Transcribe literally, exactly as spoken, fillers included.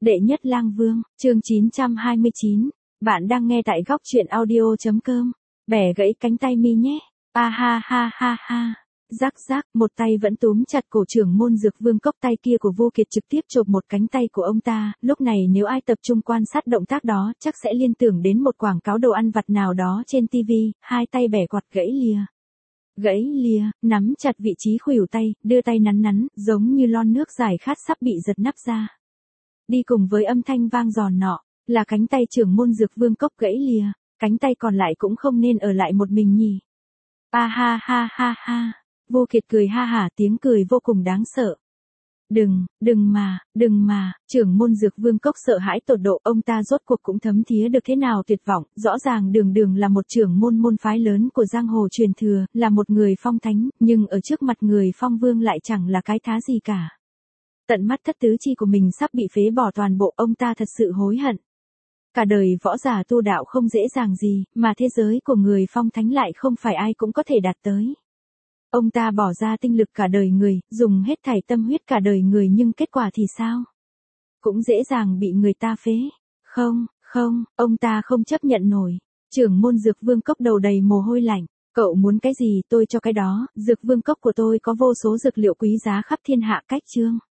Đệ nhất lang vương, chương chín trăm hai mươi chín. Bạn đang nghe tại góc truyện audio.com. Bẻ gãy cánh tay mi nhé. A ha ha ha ha. Rắc rắc, một tay vẫn túm chặt cổ trưởng môn dược vương cốc, tay kia của Vô Kiệt trực tiếp chộp một cánh tay của ông ta. Lúc này nếu ai tập trung quan sát động tác đó chắc sẽ liên tưởng đến một quảng cáo đồ ăn vặt nào đó trên ti vi. Hai tay bẻ quạt gãy lìa. Gãy lìa, nắm chặt vị trí khuỷu tay, đưa tay nắn nắn, giống như lon nước giải khát sắp bị giật nắp ra. Đi cùng với âm thanh vang giòn nọ, là cánh tay trưởng môn dược vương cốc gãy lìa, cánh tay còn lại cũng không nên ở lại một mình nhỉ. A ha ha ha ha, Vô Kiệt cười ha hả, tiếng cười vô cùng đáng sợ. Đừng, đừng mà, đừng mà, trưởng môn dược vương cốc sợ hãi tột độ, ông ta rốt cuộc cũng thấm thía được thế nào tuyệt vọng, rõ ràng Đường Đường là một trưởng môn môn phái lớn của giang hồ truyền thừa, là một người phong thánh, nhưng ở trước mặt người phong vương lại chẳng là cái thá gì cả. Tận mắt thất tứ chi của mình sắp bị phế bỏ toàn bộ, ông ta thật sự hối hận. Cả đời võ giả tu đạo không dễ dàng gì, mà thế giới của người phong thánh lại không phải ai cũng có thể đạt tới. Ông ta bỏ ra tinh lực cả đời người, dùng hết thảy tâm huyết cả đời người, nhưng kết quả thì sao? Cũng dễ dàng bị người ta phế. Không, không, ông ta không chấp nhận nổi. Trưởng môn dược vương cốc đầu đầy mồ hôi lạnh. Cậu muốn cái gì tôi cho cái đó, dược vương cốc của tôi có vô số dược liệu quý giá khắp thiên hạ, cách chương.